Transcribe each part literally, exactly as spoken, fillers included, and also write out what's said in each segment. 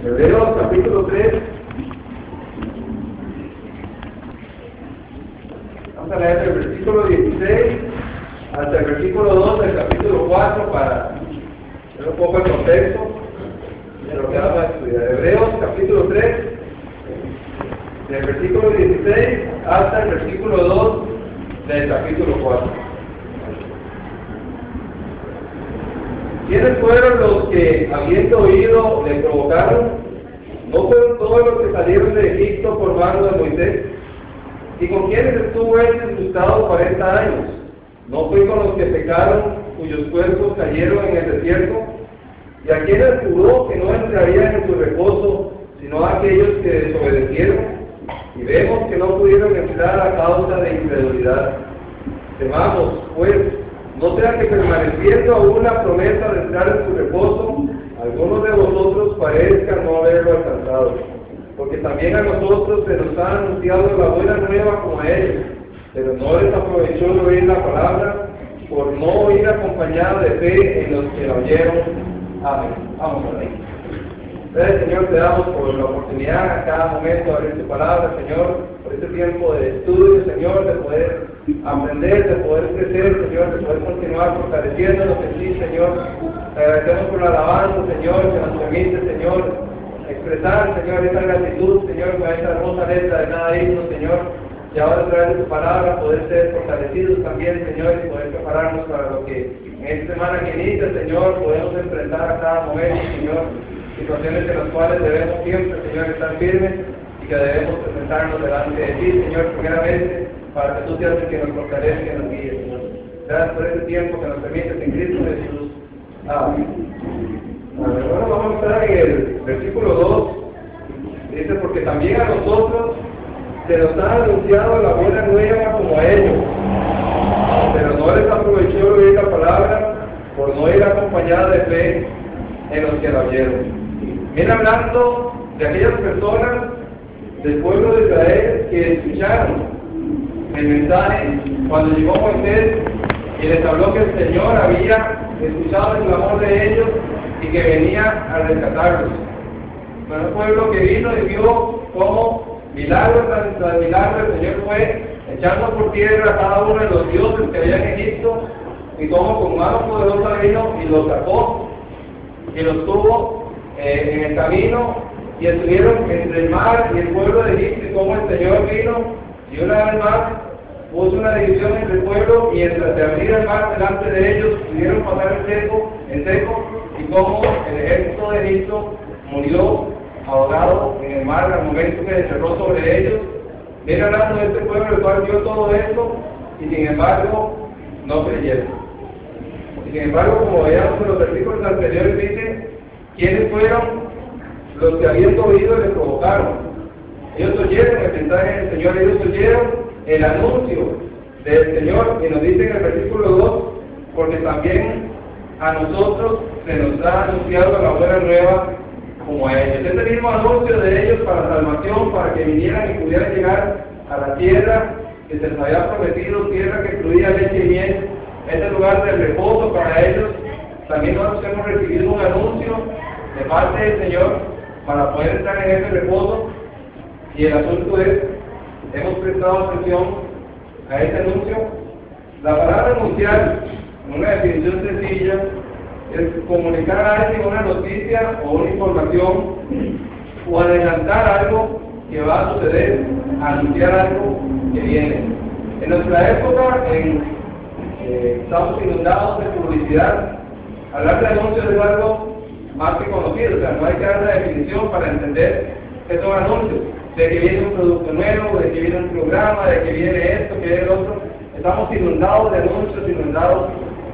Hebreos capítulo tres. Vamos a leer el versículo dieciséis hasta el versículo dos del capítulo cuatro para ver un poco el contexto de lo que vamos a estudiar. Hebreos capítulo tres, del versículo dieciséis hasta el versículo dos del capítulo cuatro. ¿Quiénes fueron los que, habiendo oído, le provocaron? ¿No fueron todos los que salieron de Egipto por mano de Moisés? ¿Y con quiénes estuvo él disgustado cuarenta años? ¿No fue con los que pecaron, cuyos cuerpos cayeron en el desierto? ¿Y a quienes juró que no entrarían en su reposo, sino a aquellos que desobedecieron? Y vemos que no pudieron entrar a causa de incredulidad. Temamos, pues, no sea que permaneciendo aún la promesa de entrar en su reposo, algunos de vosotros parezcan no haberlo alcanzado. Porque también a nosotros se nos ha anunciado la buena nueva como a ellos, pero no les aprovechó el oír la palabra, por no oír acompañado de fe en los que la oyeron. Amén. Vamos a ver. Gracias, Señor, te damos por la oportunidad a cada momento de abrir tu palabra, Señor, por este tiempo de estudio, Señor, de poder aprender, de poder crecer, Señor, de poder continuar fortaleciéndonos en ti, Señor. Te agradecemos por la alabanza, Señor, que nos permite, Señor, expresar, Señor, esa gratitud, Señor, con esta hermosa letra de cada himno, Señor, y ahora a través de tu palabra poder ser fortalecidos también, Señor, y poder prepararnos para lo que en esta semana que inicia, Señor, podemos enfrentar a cada momento, Señor, situaciones en las cuales debemos siempre, Señor, estar firmes y que debemos presentarnos delante de ti, Señor, primeramente, para que tú seas el que nos fortalezca y nos guíe, Señor. Gracias por este tiempo que nos permites en Cristo Jesús. Amén. Amén. Bueno, vamos a estar en el versículo dos. Dice, porque también a nosotros se nos ha anunciado la buena nueva como a ellos, pero no les aprovechó oír la palabra por no ir acompañada de fe en los que la oyeron. Viene hablando de aquellas personas del pueblo de Israel que escucharon el mensaje cuando llegó Moisés y les habló que el Señor había escuchado el clamor de ellos y que venía a rescatarlos. Bueno, un pueblo que vino y vio cómo milagro tras, tras milagro el Señor fue echando por tierra a cada uno de los dioses que había en Egipto y cómo con mano poderosa vino y los sacó y los tuvo eh, en el camino y estuvieron entre el mar y el pueblo de Egipto y cómo el Señor vino y una vez más puso una división entre el pueblo y mientras se abría el mar delante de ellos pudieron pasar el seco, el seco y cómo el ejército de Egipto murió ahogado en el mar al momento que cerró sobre ellos. Viene hablando de este pueblo el cual vio todo esto y sin embargo no creyeron. Sin embargo, como veíamos en los versículos anteriores, dice, ¿quiénes fueron los que habiendo oído le provocaron? Ellos oyeron el mensaje del Señor, ellos oyeron el anuncio del Señor, y nos dice en el versículo dos, porque también a nosotros se nos ha anunciado la buena nueva como a ellos. Este mismo anuncio de ellos para salvación, para que vinieran y pudieran llegar a la tierra que se les había prometido, tierra que fluía leche y miel, este lugar de reposo para ellos. También nosotros hemos recibido un anuncio de parte del Señor para poder estar en ese reposo, y el asunto es, hemos prestado atención a ese anuncio. La palabra anunciar, una definición sencilla, es comunicar a alguien una noticia o una información o adelantar algo que va a suceder, anunciar algo que viene. En nuestra época, en, eh, estamos inundados de publicidad. Hablar de anuncios es algo más que conocido, o sea, no hay que dar la definición para entender que son anuncios, de que viene un producto nuevo, de que viene un programa, de que viene esto, que viene el otro. Estamos inundados de anuncios, inundados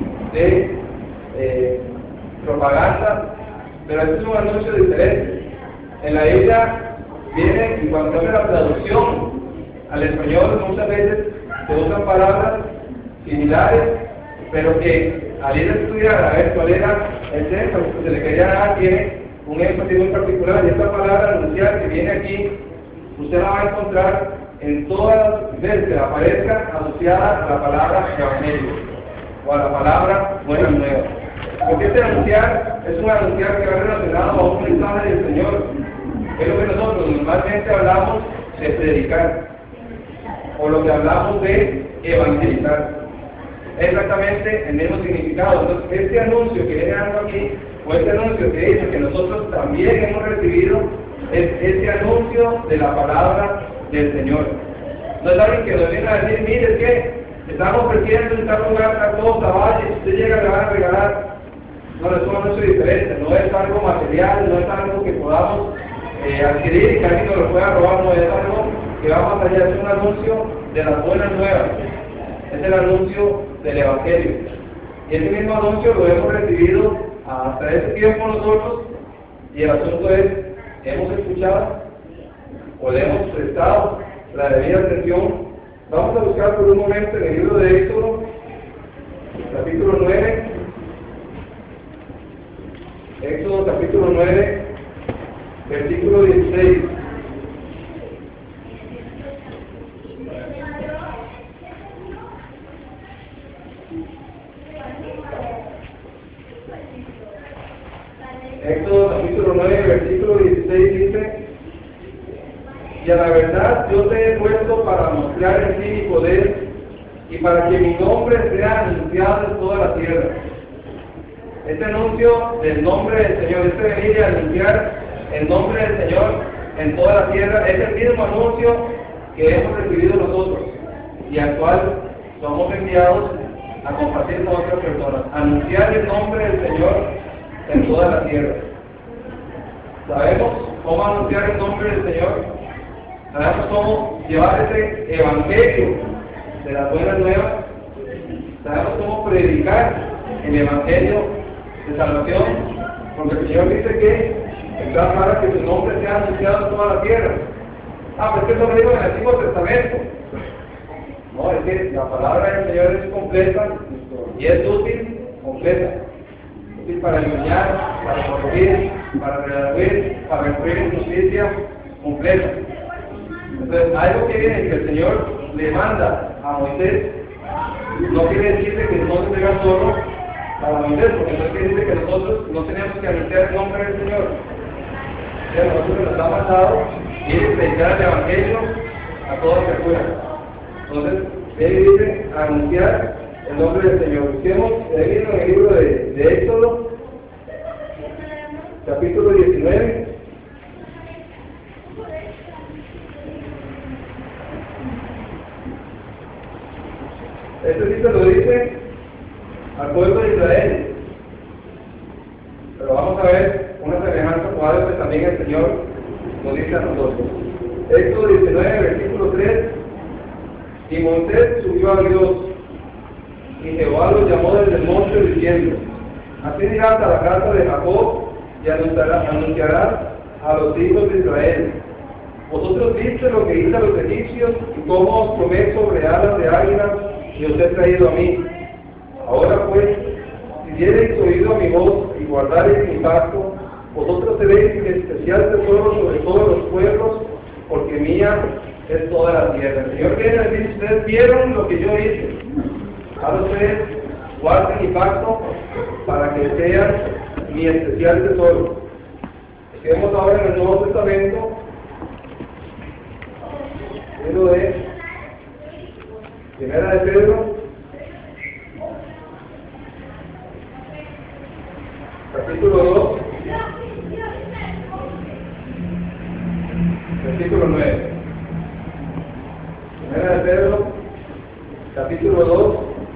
de eh, propaganda, pero este es un anuncio diferente. En la Biblia viene, y cuando cambia la traducción al español, muchas veces se usan palabras similares, pero que al ir a estudiar a ver cuál era el texto que se le quería dar, tiene un énfasis muy particular, y esta palabra anunciar que viene aquí, usted la va a encontrar en todas las veces que aparezca asociada a la palabra evangelio o a la palabra buena nueva. Porque este anunciar es un anunciar que va relacionado a un mensaje del Señor. Es lo que nosotros normalmente hablamos de predicar, o lo que hablamos de evangelizar. Es exactamente el mismo significado. Entonces, este anuncio que viene dando aquí, o este anuncio que dice que nosotros también hemos recibido, es este anuncio de la palabra del Señor. No es alguien que nos viene a decir, mire, que estamos ofreciendo en tal lugar tal cosa, vaya, si usted llega le van a regalar. No, es un anuncio diferente, no es algo material, no es algo que podamos eh, adquirir y que alguien nos lo pueda robar, no es algo que va más allá, es un anuncio de las buenas nuevas, es el anuncio del Evangelio. Y ese mismo anuncio lo hemos recibido hasta ese tiempo nosotros, y el asunto es, ¿hemos escuchado o le hemos prestado la debida atención? Vamos a buscar por un momento en el libro de Éxodo, capítulo nueve, Éxodo capítulo nueve, versículo dieciséis. Éxodo capítulo nueve, versículo dieciséis dice: y a la verdad yo te he puesto para mostrar en ti mi poder y para que mi nombre sea anunciado en toda la tierra. Este anuncio del nombre del Señor, este venir y anunciar el nombre del Señor en toda la tierra, es el mismo anuncio que hemos recibido nosotros y al cual somos enviados a compartir con otras personas. Anunciar el nombre del Señor en toda la tierra. ¿Sabemos cómo anunciar el nombre del Señor? ¿Sabemos cómo llevar ese evangelio de las buenas nuevas? ¿Sabemos cómo predicar el evangelio de salvación? Porque el Señor dice que está para que su nombre sea anunciado en toda la tierra. Ah, pues que eso lo digo en el Antiguo Testamento. No, es que la palabra del Señor es completa y es útil, completa. Útil para enseñar, para corregir, para redarguir, para instruir en justicia, completa. Entonces, algo que viene que el Señor le manda a Moisés, no quiere decirle que no se tenga solo para Moisés, porque no quiere decir que nosotros no tenemos que anunciar el nombre del Señor. O sea, nosotros nos ha mandado ir a predicar el Evangelio a toda criatura. Entonces, él dice anunciar el nombre del Señor. Busquemos en el libro de, de Éxodo, capítulo diecinueve. Este sí se lo dice al pueblo de Israel. Pero vamos a ver una semejanza con algo que también el Señor nos dice a nosotros. Éxodo diecinueve, versículo tres. Y Moisés subió a Dios, y Jehová lo llamó desde el monte diciendo: así dirás a la casa de Jacob, y anunciarás anunciará a los hijos de Israel: vosotros viste lo que hice a los egipcios, y cómo os tomé sobre alas de águilas, y os he traído a mí. Ahora pues, si diereis oído a mi voz, y guardareis mi pacto, vosotros seréis especial tesoro sobre todos los pueblos, porque mía es toda la tierra. El Señor viene a decir: ustedes vieron lo que yo hice. Ahora ustedes guarden mi pacto para que sean mi especial tesoro. Vemos ahora en el Nuevo Testamento, libro de Primera de Pedro, capítulo dos, versículo nueve. Primera de Pedro, capítulo dos,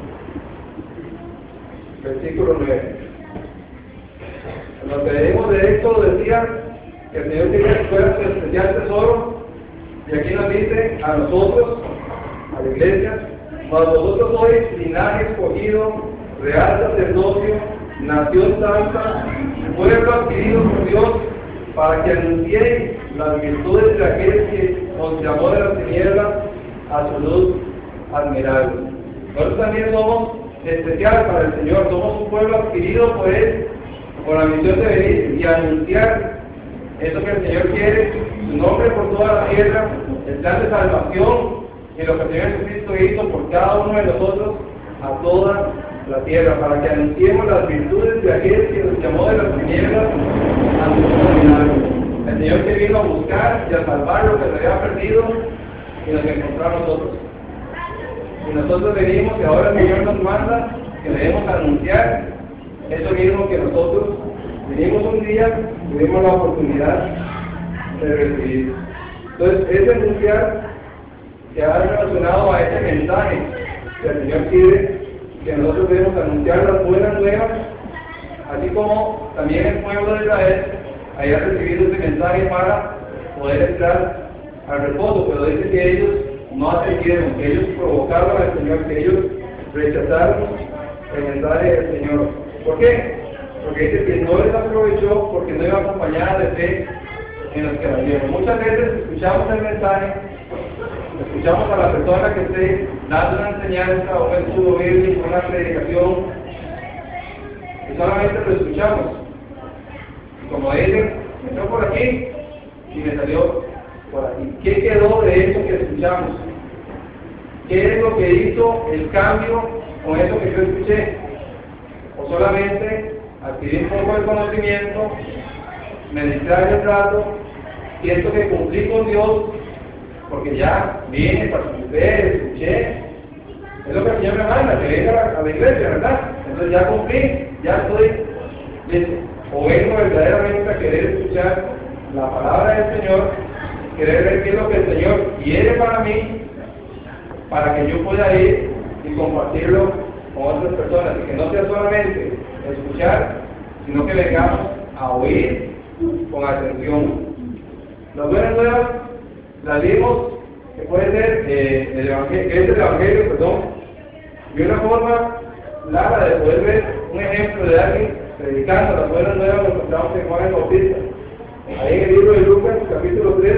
versículo nueve. Lo que leímos de esto decía que el Señor tiene esfuerzo especial tesoro, y aquí nos dice a nosotros, a la iglesia: mas vosotros sois linaje escogido, real sacerdocio, nación santa, pueblo adquirido por Dios, para que anunciéis las virtudes de aquel que os llamó de las tinieblas a su luz admirable. Nosotros también somos especiales para el Señor, somos un pueblo adquirido por Él, con la misión de venir y anunciar eso que el Señor quiere, su nombre por toda la tierra, el plan de salvación y lo que el Señor Jesucristo hizo por cada uno de nosotros a toda la tierra, para que anunciemos las virtudes de aquel que nos llamó de las tinieblas a su comunidad. El Señor que vino a buscar y a salvar lo que se había perdido y nos encontró a nosotros. Y nosotros venimos y ahora el Señor nos manda que debemos anunciar eso mismo que nosotros vinimos un día, tuvimos la oportunidad de recibir. Entonces, ese anunciar se ha relacionado a ese mensaje que el Señor quiere que nosotros debemos anunciar las buenas nuevas, así como también el pueblo de Israel haya recibido ese mensaje para poder entrar al reposo, pero dice que ellos no atendieron, que ellos provocaron al Señor, que ellos rechazaron el mensaje del Señor. ¿Por qué? Porque dice que no les aprovechó porque no iba acompañada de fe en los que la vieron. Muchas veces escuchamos el mensaje, escuchamos a la persona que esté dando una enseñanza, un estudio bíblico, una predicación, y solamente lo escuchamos. Y como dicen, me entró por aquí y me salió por aquí. ¿Qué quedó de eso que escuchamos? ¿Qué es lo que hizo el cambio con eso que yo escuché? O solamente adquirí un poco de conocimiento, me distraje un rato, siento que cumplí con Dios, porque ya vine, participé, escuché. Es lo que el Señor me manda, que venga a la, a la iglesia, ¿verdad? Entonces ya cumplí, ya estoy listo. O vengo verdaderamente a querer escuchar la palabra del Señor, querer ver qué es lo que el Señor quiere para mí, para que yo pueda ir y compartirlo con otras personas, y que no sea solamente escuchar, sino que vengamos a oír con atención. Las buenas nuevas las vimos que puede ser eh, el evangelio, que es el evangelio, perdón, y una forma clara de poder ver un ejemplo de alguien predicando las buenas nuevas lo encontramos en Juan el Bautista. Ahí en el libro de Lucas, capítulo tres,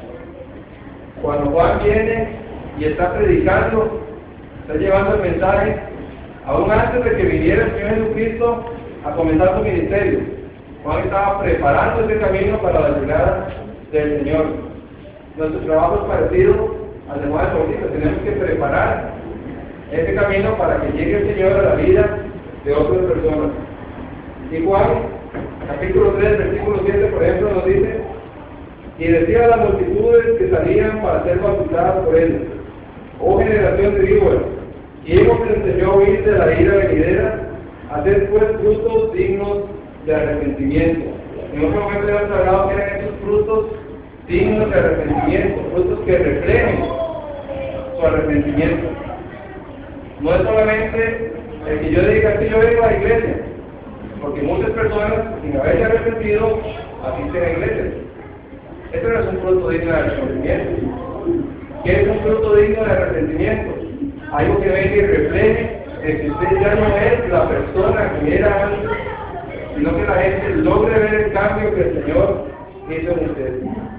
cuando Juan viene y está predicando, está llevando el mensaje, aún antes de que viniera el Señor Jesucristo a comenzar su ministerio. Juan estaba preparando ese camino para la llegada del Señor. Nuestro trabajo es parecido al de Juan el Bautista. Tenemos que preparar ese camino para que llegue el Señor a la vida de otras personas. Y Juan, capítulo tres, versículo siete, por ejemplo, nos dice: y decía a las multitudes que salían para ser bautizadas por él: oh generación de víboras, ¿quién os enseñó a huir de la ira venidera? Hacer pues frutos dignos de arrepentimiento. En otro momento hemos hablado que eran esos frutos dignos de arrepentimiento, frutos que reflejen su arrepentimiento. No es solamente el que yo diga que yo vengo a la iglesia, porque muchas personas, sin haberse arrepentido, asisten a iglesias. Este no es un fruto digno de arrepentimiento. ¿Qué es un fruto digno de arrepentimiento? Algo que venga y refleje de que usted ya no es la persona que era antes, sino que la gente logre ver el cambio que el Señor hizo en usted.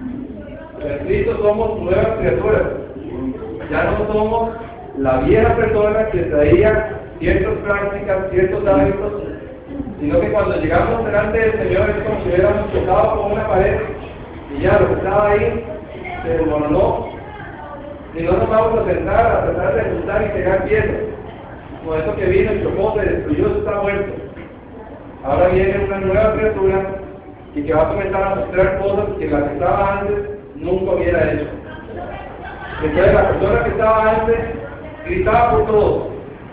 En Cristo somos nuevas criaturas. Ya no somos la vieja persona que traía ciertas prácticas, ciertos hábitos, sino que cuando llegamos delante del Señor es como si hubiéramos tocado con una pared y ya lo que estaba ahí se desmoronó y no nos vamos a sentar a tratar de ajustar y pegar piezas. Como eso que vino, chocó, se destruyó, eso está muerto. Ahora viene una nueva criatura y que va a comenzar a mostrar cosas que la que estaba antes nunca hubiera hecho. Entonces la persona que estaba antes gritaba por todos.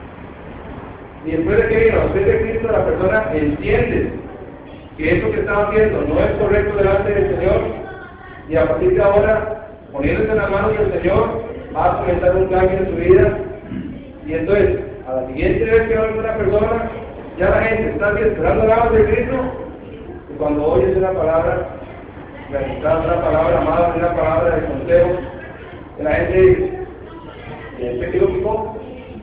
Y después de que vino después de Cristo, la persona entiende que eso que estaba haciendo no es correcto delante del Señor, y a partir de ahora, poniéndose en las manos del Señor, va a comenzar un cambio en su vida. Y entonces, a la siguiente vez que oye una persona, ya la gente está aquí esperando la voz de Cristo, y cuando oyes una palabra, una palabra amada, una palabra de consejo, la gente dice: ¿quién se equivocó?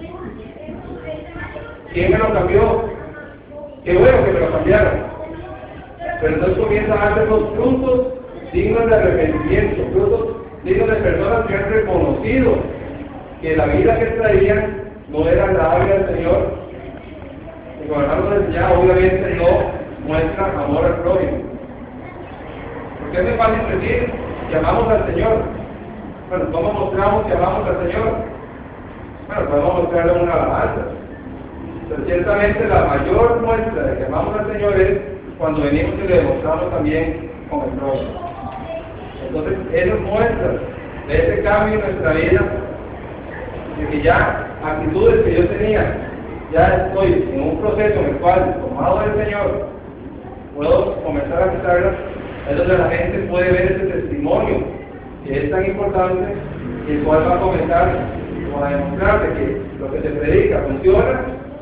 ¿Quién me lo cambió? Qué bueno que me lo cambiaron. Pero entonces comienza a hacer los frutos dignos de arrepentimiento, frutos dignos de personas que han reconocido que la vida que traían no era agradable al Señor. Y cuando hablamos de ya, obviamente no muestra amor al prójimo. Porque es muy fácil decir que amamos al Señor. Bueno, ¿cómo mostramos que amamos al Señor? Bueno, podemos mostrarle una alabanza. Pero ciertamente la mayor muestra de que amamos al Señor es cuando venimos y le demostramos también con el prójimo. Entonces, esas muestras de ese cambio en nuestra vida, de que ya actitudes que yo tenía, ya estoy en un proceso en el cual, tomado del Señor, puedo comenzar a quitarlas, es donde la gente puede ver ese testimonio que es tan importante, y el cual va a comenzar a demostrar de que lo que se predica funciona,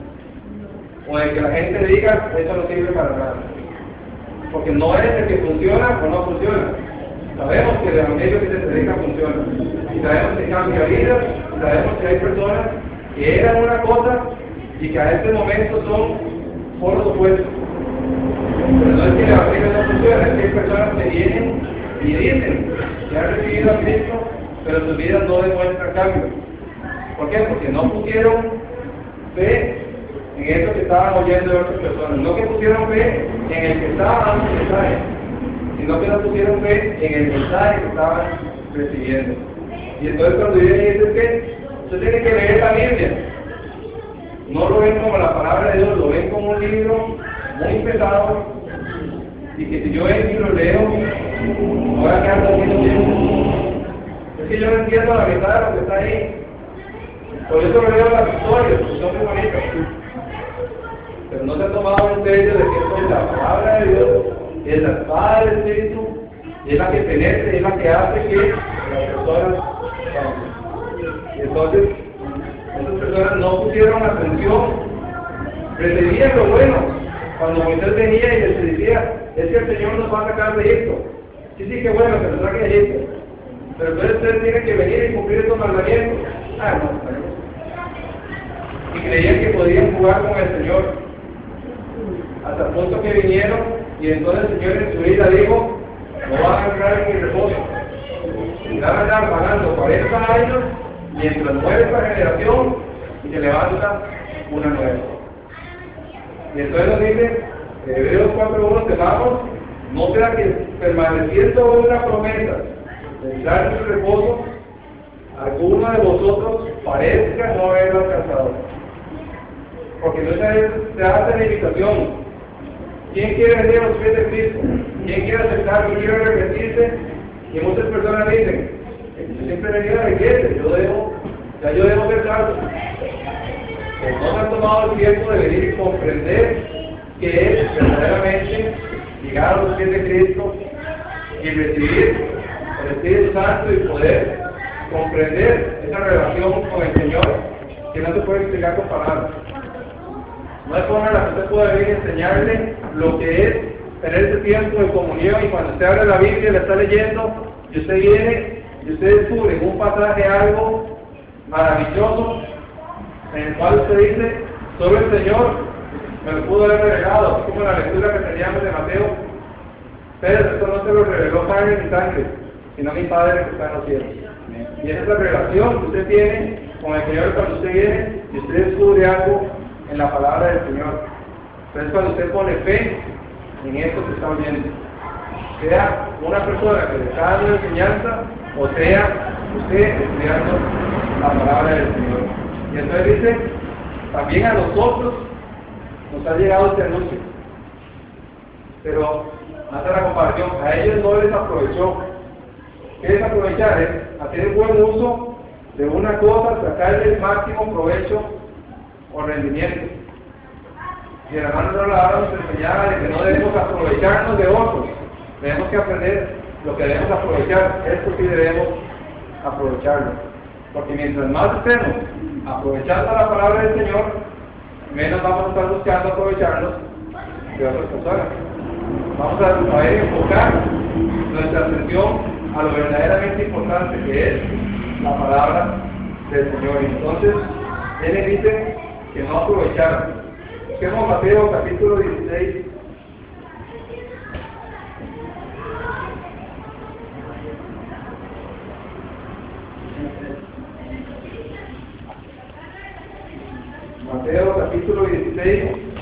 o de que la gente diga, eso no sirve para nada. Porque no es de que funciona o no funciona. Sabemos que el evangelio que se predica funciona. Y sabemos que cambia vidas, y sabemos que hay personas que eran una cosa y que a este momento son polos opuestos. Pero no es que el evangelio no funciona, es que hay personas que vienen y dicen que han recibido a Cristo, pero sus vidas no demuestran cambio. ¿Por qué? Porque no pusieron fe en eso que estaban oyendo de otras personas. No que pusieron fe en el que estaba dando el mensaje, sino que no pusieron fe en el mensaje que estaban recibiendo. Y entonces cuando viene y dice que usted tiene que leer la Biblia, no lo ven como la palabra de Dios, lo ven como un libro muy pesado, y que si yo entro y lo leo, ahora que ando haciendo tiempo, es que yo no entiendo la mitad de lo que está ahí. Por eso lo leo las historias, porque son muy bonitas. Pero no se ha tomado en serio de que esto es la palabra de Dios, es la espada del Espíritu, y es la que penetra, y es la que hace que las personas cambien. Y entonces, esas personas no pusieron atención, recibían lo bueno. Cuando Moisés venía y les decía, es que el Señor nos va a sacar de Egipto. Sí, sí, que bueno que nos saque de Egipto. Pero entonces ustedes tienen que venir y cumplir estos mandamientos. Ah, no, no. Y creían que podían jugar con el Señor. Hasta el punto que vinieron y entonces el Señor en su vida dijo, no van a entrar en mi reposo. Y van a estar pagando cuarenta años mientras muere esta generación y se levanta una nueva. Y entonces nos dice, Hebreos cuatro uno, que vamos, no sea que permaneciendo una promesa de entrar en su reposo, alguno de vosotros parezca no haberlo alcanzado. Porque muchas veces se hace la invitación. ¿Quién quiere venir a los pies de Cristo? ¿Quién quiere aceptar? ¿Quién quiere arrepentirse? Y muchas personas dicen, yo siempre he venido a la iglesia, yo debo, ya yo debo ser salvo. Pero no se han tomado el tiempo de venir y comprender que es verdaderamente llegar a los pies de Cristo y recibir el Espíritu Santo y poder comprender esa relación con el Señor que no se puede explicar con palabras. No hay forma en la que usted pueda venir y enseñarle lo que es tener ese tiempo de comunión, y cuando usted abre la Biblia y la está leyendo y usted viene y usted descubre en un pasaje algo maravilloso en el cual usted dice, solo el Señor me lo pudo haber revelado, así como la lectura que teníamos de Mateo. Pero esto no se lo reveló carne ni sangre, sino mi Padre que está en los cielos. Y esa es la relación que usted tiene con el Señor cuando usted viene y usted descubre algo en la palabra del Señor. Entonces cuando usted pone fe en esto que está oyendo, sea una persona que le está dando enseñanza, o sea usted estudiando la palabra del Señor. Y entonces dice, también a nosotros nos ha llegado este anuncio. Pero, hace la comparación, a ellos no les aprovechó. ¿Qué es aprovechar? Es hacer buen uso de una cosa, sacarle el máximo provecho o rendimiento. Y el hermano Rolando nos enseñaba de que no debemos aprovecharnos de otros, tenemos que aprender lo que debemos aprovechar. Esto sí debemos aprovecharlo, porque mientras más estemos aprovechando la palabra del Señor, menos vamos a estar buscando aprovecharnos de otras personas. Vamos a saber enfocar nuestra atención a lo verdaderamente importante, que es la palabra del Señor. Y entonces Él le dice que no aprovecharan. Busquemos Mateo capítulo dieciséis. Mateo capítulo dieciséis,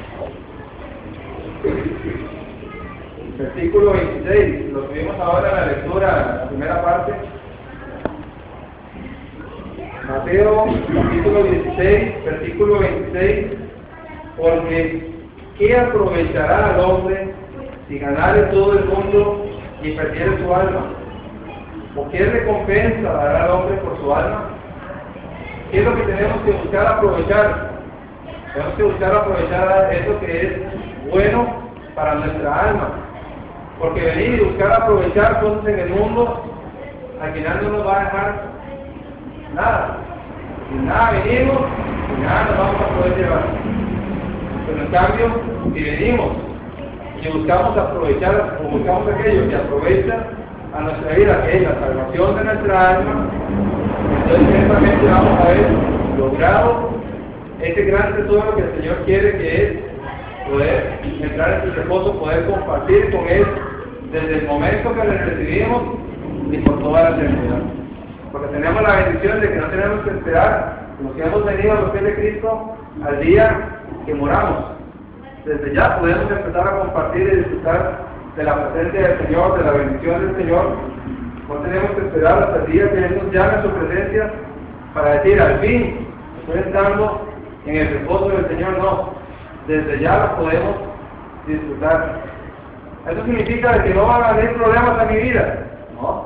versículo veintiséis. Lo tuvimos ahora en la lectura, la primera parte. Mateo capítulo dieciséis, versículo veintiséis. Porque ¿qué aprovechará al hombre si ganare todo el mundo y perdiere su alma? ¿O qué recompensa dará al hombre por su alma? ¿Qué es lo que tenemos que buscar aprovechar? Tenemos que buscar aprovechar eso que es bueno para nuestra alma. Porque venir y buscar aprovechar cosas en el mundo, al final no nos va a dejar nada. Sin nada venimos, y nada nos vamos a poder llevar. Pero en cambio, si venimos y buscamos aprovechar, o buscamos aquello que aprovecha a nuestra vida, que es la salvación de nuestra alma, entonces ciertamente vamos a haber logrado ese gran tesoro que el Señor quiere, que es poder entrar en su reposo, poder compartir con Él desde el momento que le recibimos y por toda la eternidad. Porque tenemos la bendición de que no tenemos que esperar, los que hemos venido a los pies de Cristo, al día que moramos. Desde ya podemos empezar a compartir y disfrutar de la presencia del Señor, de la bendición del Señor. No tenemos que esperar hasta el día que Él nos llame a su presencia para decir, al fin, estoy entrando en el reposo del Señor. No, desde ya lo podemos disfrutar. Eso significa que no van a haber problemas en mi vida, no.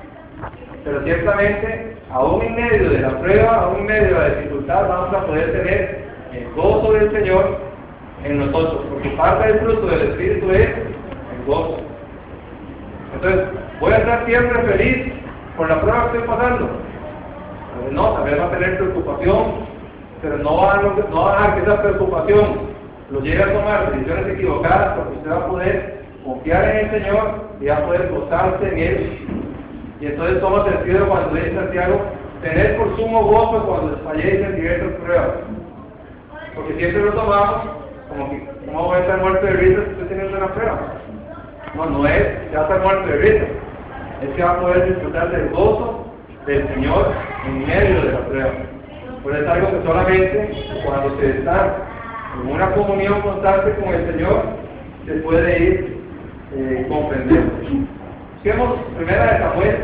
Pero ciertamente, aún en medio de la prueba, aún en medio de la dificultad, vamos a poder tener el gozo del Señor en nosotros, porque parte del fruto del Espíritu es el gozo. Entonces, voy a estar siempre feliz por la prueba que estoy pasando. Pero no, también va a tener preocupación, pero no va a, no va a dejar que esa preocupación lo lleve a tomar decisiones equivocadas, porque usted va a poder confiar en el Señor y va a poder gozarse en Él. Y entonces toma sentido cuando dice Santiago, tener por sumo gozo cuando falléis en diversas pruebas. Porque siempre lo tomamos como que no voy a estar muerto de risa si estoy teniendo una prueba. No, no es que va a estar muerto de risa, es que va a poder disfrutar del gozo del Señor en medio de la prueba. Pero es algo que solamente cuando se está en una comunión constante con el Señor se puede ir eh, comprendiendo. Busquemos primera de Samuel,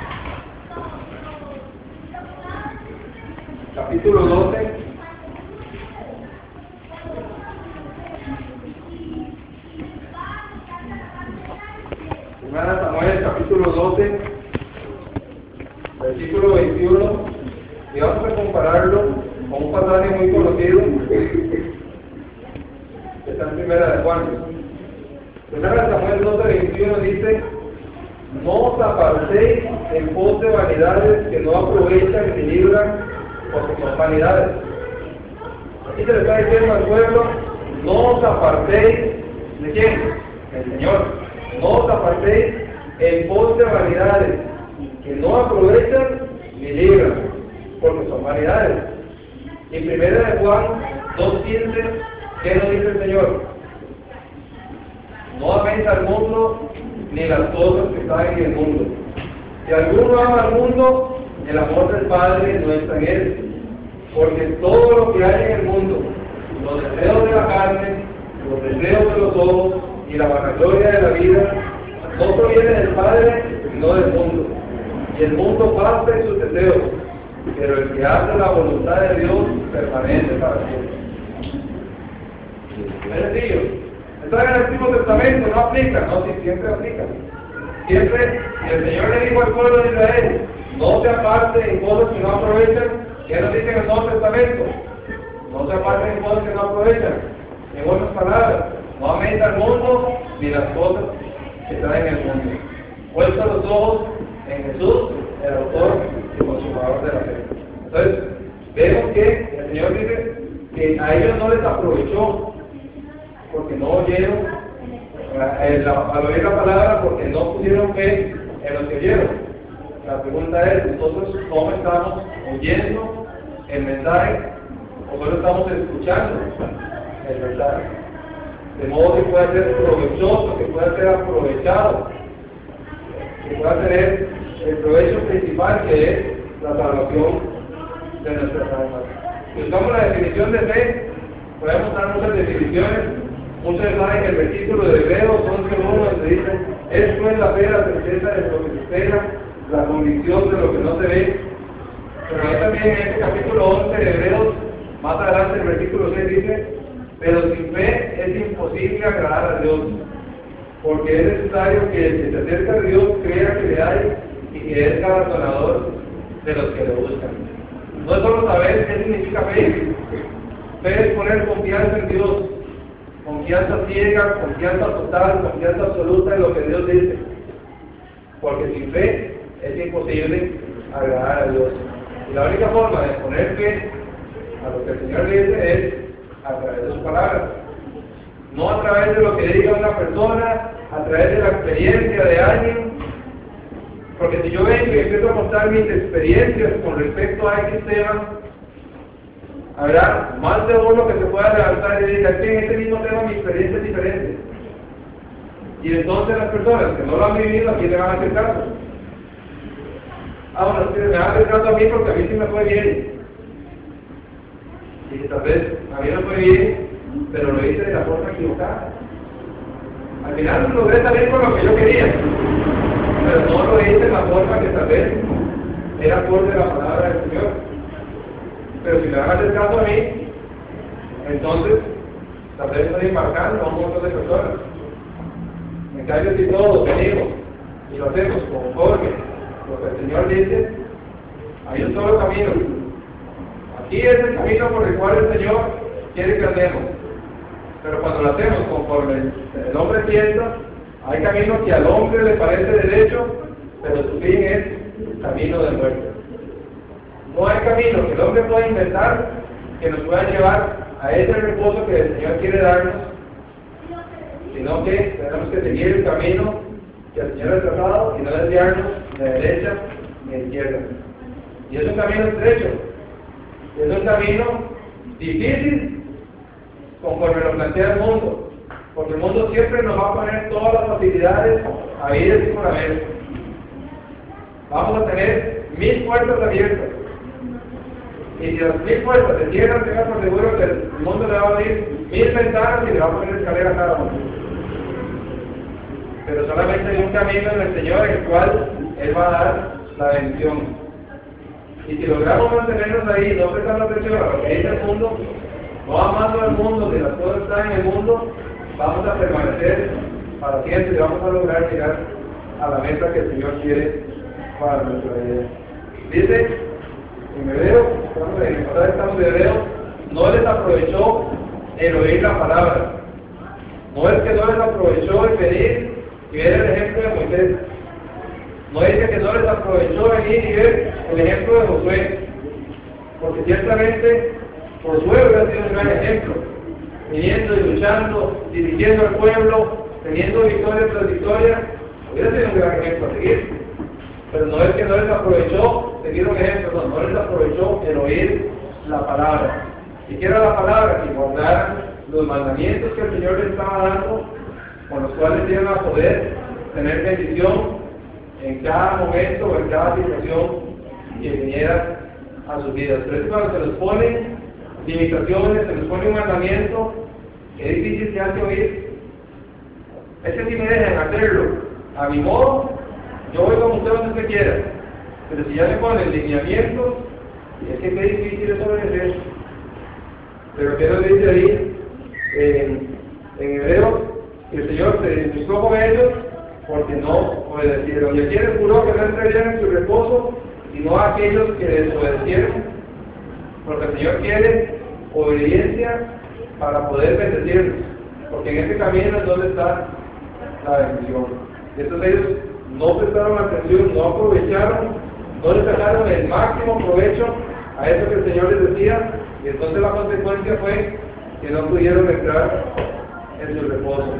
capítulo doce. Primera de Samuel, capítulo doce, versículo veintiuno, y vamos a compararlo con un pasaje muy conocido que está en Primera de Juan. Primera de Samuel doce, veintiuno dice, no os apartéis en pos de vanidades que no aprovechan ni libran, porque son vanidades. Aquí se le está diciendo al pueblo, no os apartéis, ¿de quién? El Señor. No os apartéis en pos de vanidades que no aprovechan ni libran, porque son vanidades. Y primera de Juan dos quince, ¿qué nos dice el Señor? No améis al mundo ni las cosas que están en el mundo. Si alguno ama al mundo, el amor del Padre no está en él. Porque todo lo que hay en el mundo, los deseos de la carne, los deseos de los ojos y la vanagloria de la vida, no proviene del Padre, sino del mundo. Y el mundo pasa en sus deseos, pero el que hace la voluntad de Dios permanece para siempre. Es sencillo. Esto en el Antiguo Testamento no aplica, no, si siempre aplica. Siempre, y el Señor le dijo al pueblo de Israel, no se aparte en cosas que no aprovechan. ¿Qué nos dice en el Nuevo Testamento? No se aparten en cosas que no aprovechan. En otras palabras, no améis al mundo ni las cosas que traen el mundo. Puesta los ojos en Jesús, el autor y consumador de la fe. Entonces, vemos que el Señor dice que a ellos no les aprovechó porque no oyeron, al oír la palabra, porque no pusieron fe en lo que oyeron. La pregunta es, nosotros cómo estamos oyendo el mensaje o solo estamos escuchando el mensaje, de modo que pueda ser provechoso, que pueda ser aprovechado, que pueda tener el provecho principal, que es la salvación de nuestras almas. Si usamos la definición de fe, podemos dar muchas definiciones. Muchos saben que el versículo de Hebreos once uno donde dice, esto es la fe, la certeza de lo que se espera, la convicción de lo que no se ve. Pero ahí también en este capítulo once de Hebreos, más adelante el versículo seis dice, Pero sin fe es imposible agradar a Dios, porque es necesario que el que se acerca a Dios crea que le hay y que es galardonador de los que lo buscan. No es solo saber qué significa fe. Fe es poner confianza en Dios, confianza ciega, confianza total, confianza absoluta en lo que Dios dice. Porque sin fe es imposible agradar a Dios. Y la única forma de poner fe a lo que el Señor dice es a través de su palabra. No a través de lo que diga una persona, a través de la experiencia de alguien. Porque si yo vengo y empiezo a contar mis experiencias con respecto a X tema, habrá más de uno que se pueda levantar y diga que en este mismo tema mi experiencia es diferente. Y entonces las personas que no lo han vivido, ¿a quién le van a hacer caso? Ah, bueno, sí, me van a hacer caso a mí porque a mí sí me fue bien. Y tal vez a mí no fue bien, pero lo hice de la forma equivocada. Al final logré salir con lo que yo quería, pero no lo hice de la forma que tal vez era acorde a la palabra del Señor. Pero si me van a hacer caso a mí, entonces tal vez estoy embarcando a un montón de personas. En cambio, si todos venimos y lo hacemos conforme lo que el Señor dice, hay un solo camino. Aquí es el camino por el cual el Señor quiere que andemos. Pero cuando lo hacemos conforme el hombre piensa, hay caminos que al hombre le parece derecho, pero su fin es camino de muerte. No hay camino que el hombre pueda inventar que nos pueda llevar a ese reposo que el Señor quiere darnos, sino que tenemos que seguir el camino que el Señor ha trazado y no desviarnos ni a derecha ni a izquierda. Y es un camino estrecho, es un camino difícil conforme lo plantea el mundo, porque el mundo siempre nos va a poner todas las facilidades a ir y por haber. Vamos a tener mil puertas abiertas. Y si las mil puertas se cierran, tenga por seguro que el mundo le va a abrir mil ventanas y le va a poner escalera a cada uno. Pero solamente hay un camino en el Señor en el cual Él va a dar la bendición. Y si logramos mantenernos ahí, no prestando atención a lo que dice el mundo, no amando al mundo, si las cosas están en el mundo, vamos a permanecer para siempre y vamos a lograr llegar a la meta que el Señor quiere para nuestra vida. Dice en Hebreo, cuando en el pasado estamos de Hebreo, no les aprovechó el oír la palabra. No es que no les aprovechó el venir y ver el ejemplo de Moisés. No dice que no les aprovechó venir y ver el ejemplo de Josué. Porque ciertamente Josué hubiera sido un gran ejemplo. Viniendo y luchando, dirigiendo al pueblo, teniendo victoria tras victoria, hubiera sido un gran ejemplo a seguir. Pero no es que no les aprovechó seguir un ejemplo, no, no les aprovechó el oír la palabra. Y que era la palabra, que guardaran los mandamientos que el Señor les estaba dando, con los cuales iban a poder tener bendición en cada momento o en cada situación que viniera a sus vidas. Pero es que cuando se les ponen limitaciones, se les pone un mandamiento, es difícil que hace oír. Es que si me dejan hacerlo a mi modo, yo voy como usted donde usted quiera. Pero si ya me ponen lineamientos, es que qué difícil es obedecer. Pero que nos dice ahí en, en Hebreo, que el Señor se disgustó con ellos porque no obedecieron. Y aquí les juró que no entrarían en su reposo, sino a aquellos que desobedecieron. Porque el Señor quiere obediencia para poder bendecirnos. Porque en ese camino es donde está la bendición. Entonces ellos no prestaron atención, no aprovecharon, no le sacaron el máximo provecho a eso que el Señor les decía, y entonces la consecuencia fue que no pudieron entrar en su reposo.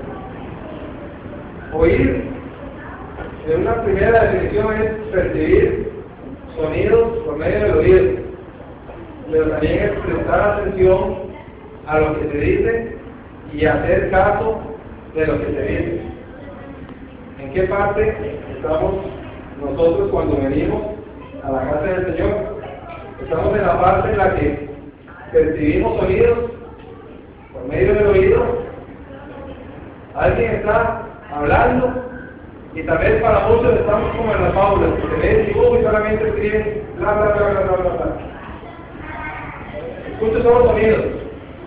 Oír, en una primera definición, es percibir sonidos por medio del oído, pero también es prestar atención a lo que se dice y hacer caso de lo que se dice. ¿En qué parte estamos nosotros cuando venimos a la casa del Señor? Estamos en la parte en la que percibimos sonidos por medio del oído. Alguien está hablando y tal vez para muchos estamos como en las fábulas, que se leen dibujo y solamente escriben bla bla bla bla bla bla. Escucho solo sonidos.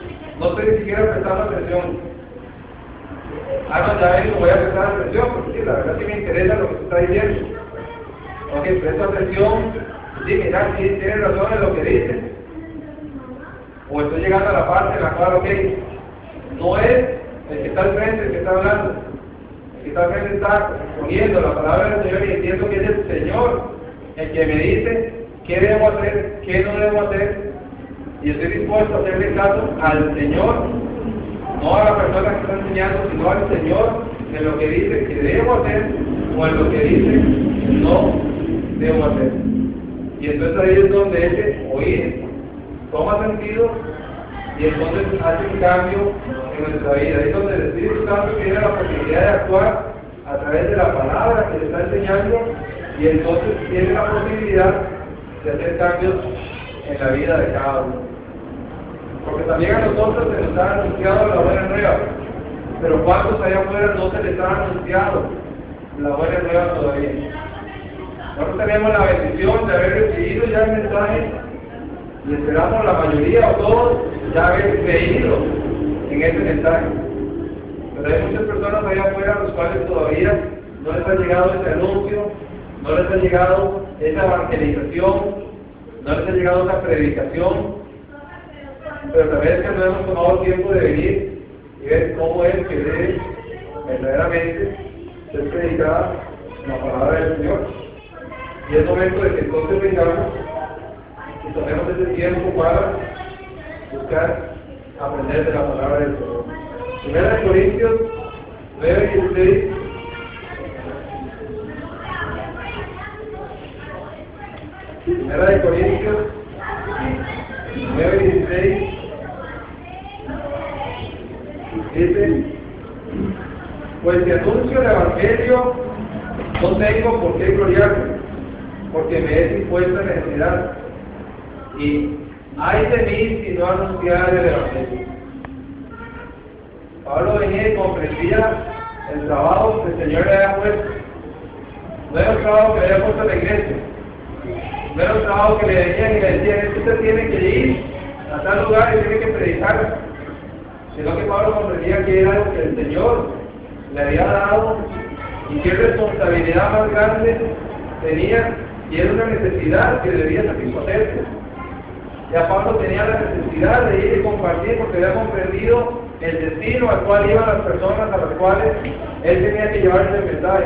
no estoy ni siquiera prestando atención. Ah, no, ya ven, voy a prestar atención, porque sí, la verdad sí me interesa lo que se está diciendo. Ok, presto atención, sí, mira, sí, tiene razón en lo que dice. O estoy llegando a la parte en la cual, ok, no es el que está al frente el que está hablando. El que está al frente está poniendo la palabra del Señor y entiendo que es el Señor el que me dice qué debo hacer, qué no debo hacer. Y estoy dispuesto a hacerle caso al Señor, no a la persona que está enseñando, sino al Señor de lo que dice que debo hacer o en lo que dice que no debo hacer. Y entonces ahí es donde ese oír toma sentido y entonces hace un cambio en nuestra vida. Ahí es donde el Espíritu Santo tiene la posibilidad de actuar a través de la palabra que le está enseñando y entonces tiene la posibilidad de hacer cambios en la vida de cada uno. Porque también a nosotros se nos ha anunciado la buena nueva, pero ¿cuántos allá afuera no se les ha anunciado la buena nueva todavía? Nosotros tenemos la bendición de haber recibido ya el mensaje y esperamos la mayoría o todos ya haber creído en ese mensaje. Pero hay muchas personas allá afuera a los cuales todavía no les ha llegado ese anuncio, no les ha llegado esa evangelización, no les ha llegado esa predicación. Pero también es que no hemos tomado tiempo de venir y ver cómo es que debe verdaderamente ser predicada la palabra del Señor. Y es momento de que entonces vengamos y tomemos ese tiempo para buscar aprender de la palabra del Señor. Primera de Corintios nueve dieciséis. Primera de Corintios nueve dieciséis dice: pues si anuncio el Evangelio, no tengo por qué gloriarme, porque me es impuesta necesidad. Y ay de mí si no anunciar el Evangelio. Pablo venía y comprendía el trabajo que el Señor le había puesto. No era un trabajo que le había puesto a la iglesia. No era un trabajo que le venían y le decían: es que usted tiene que ir a tal lugar y tiene que predicar. Sino que Pablo comprendía que era algo que el Señor le había dado y qué responsabilidad más grande tenía, y era una necesidad que debía satisfacerse. Ya Pablo tenía la necesidad de ir y compartir porque había comprendido el destino al cual iban las personas a las cuales él tenía que llevarles el mensaje.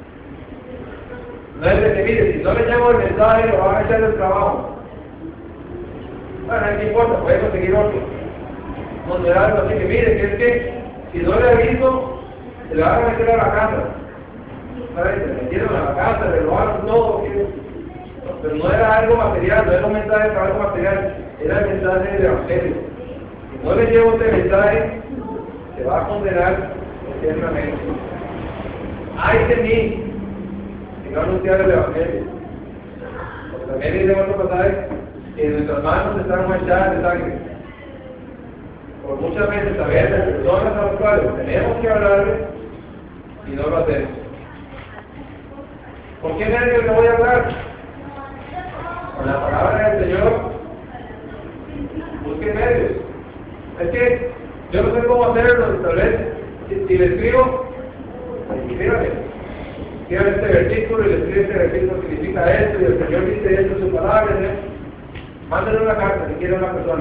No es de que, mire, si no le llevo el mensaje, lo van a echar del trabajo. Bueno, no importa, puede conseguir otro. No, no era algo así que, mire, que es que si no le aviso, se le van a meter a la casa. ¿Sabes? Se metieron a la casa, le robaron todo. ¿Qué? Pero no era algo material, no era un mensaje para algo material, era el mensaje del Evangelio. Si no le llevo este mensaje, se va a condenar eternamente. ¡Ay de mí! Si no anunciar el Evangelio. Porque también dice en otro pasaje que nuestras manos están manchadas de sangre. Por muchas veces a veces personas a las cuales tenemos que hablarles y no lo hacemos. ¿Con qué medio le voy a hablar? Con la palabra del Señor. Busque medios. Es que yo no sé cómo hacerlo, tal vez si, si le escribo, escríbale. Escribe este versículo y le escribe este versículo significa esto y el Señor dice esto en su palabra. ¿no? Mándale una carta si quiere a una persona.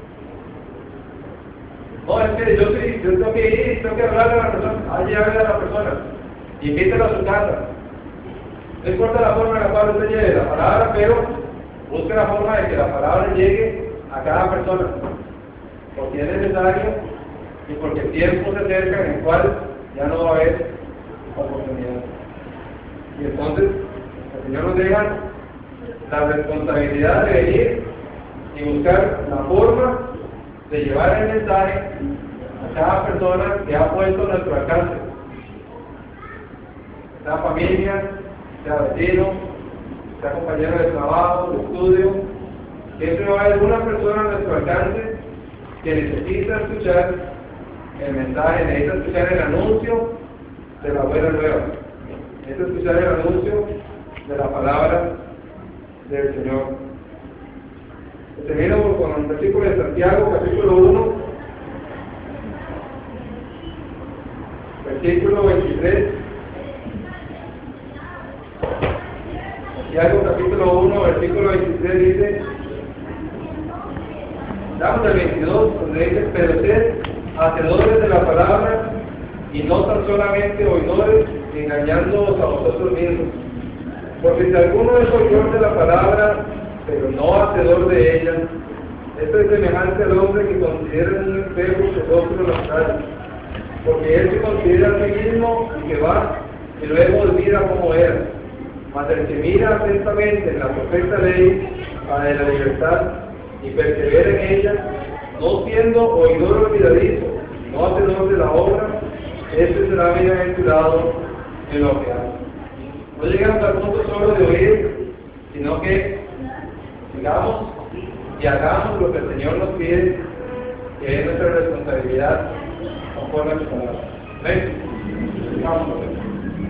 No, es que yo sí, yo tengo que ir y tengo que hablarle a la persona. Allí hable a la persona. Invítelo a su casa. No importa la forma en la cual usted lleve la palabra, pero busque la forma de que la palabra llegue a cada persona. Porque es necesario y porque el tiempo se acerca en el cual ya no va a haber oportunidad. Y entonces el Señor nos deja la responsabilidad de venir y buscar la forma de llevar el mensaje a cada persona que ha puesto a nuestro alcance. Sea familia, sea vecino, sea compañero de trabajo, de estudio, siempre va a haber una persona a nuestro alcance que necesita escuchar el mensaje, necesita escuchar el anuncio de la buena nueva, necesita escuchar el anuncio de la palabra del Señor. Termino con el versículo de Santiago, capítulo uno, versículo veintitrés. Santiago capítulo uno, versículo veintitrés dice, damos el veintidós, donde dice, pero sed hacedores de la palabra y no tan solamente oidores, engañándoos a vosotros mismos. Porque si alguno es oidor de la palabra, pero no hacedor de ella, esto es semejante al hombre que considera en un espejo su rostro natural, porque él se considera a sí mismo y que va y luego olvida cómo era. Mas el que mira atentamente en la perfecta ley, la de la libertad, y persevera en ella, no siendo oidor olvidadizo, no hacedor de la obra, este será bienaventurado en lo que hace. No llegamos al punto solo de oír, sino que digamos y hagamos lo que el Señor nos pide, que es nuestra responsabilidad conforme a su palabra. Amén. Vamos a ver.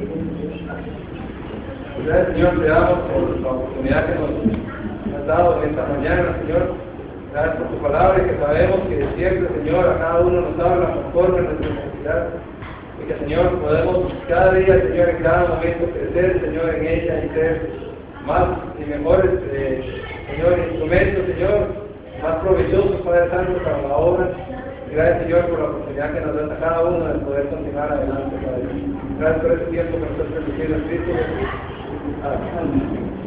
Gracias, Señor, te damos por la oportunidad que nos has dado en esta mañana, Señor. Gracias por tu palabra y que sabemos que siempre, Señor, a cada uno nos habla conforme a nuestra necesidad. Y que, Señor, podemos cada día, Señor, en cada momento crecer, Señor, en ella y ser más y mejores, eh, Señor, instrumentos, Señor, más provechosos, Padre Santo, para la obra. Gracias, Señor, por la oportunidad que nos das a cada uno de poder continuar adelante, Padre. Gracias por este tiempo que nos has permitido en Cristo Jesús. Amén.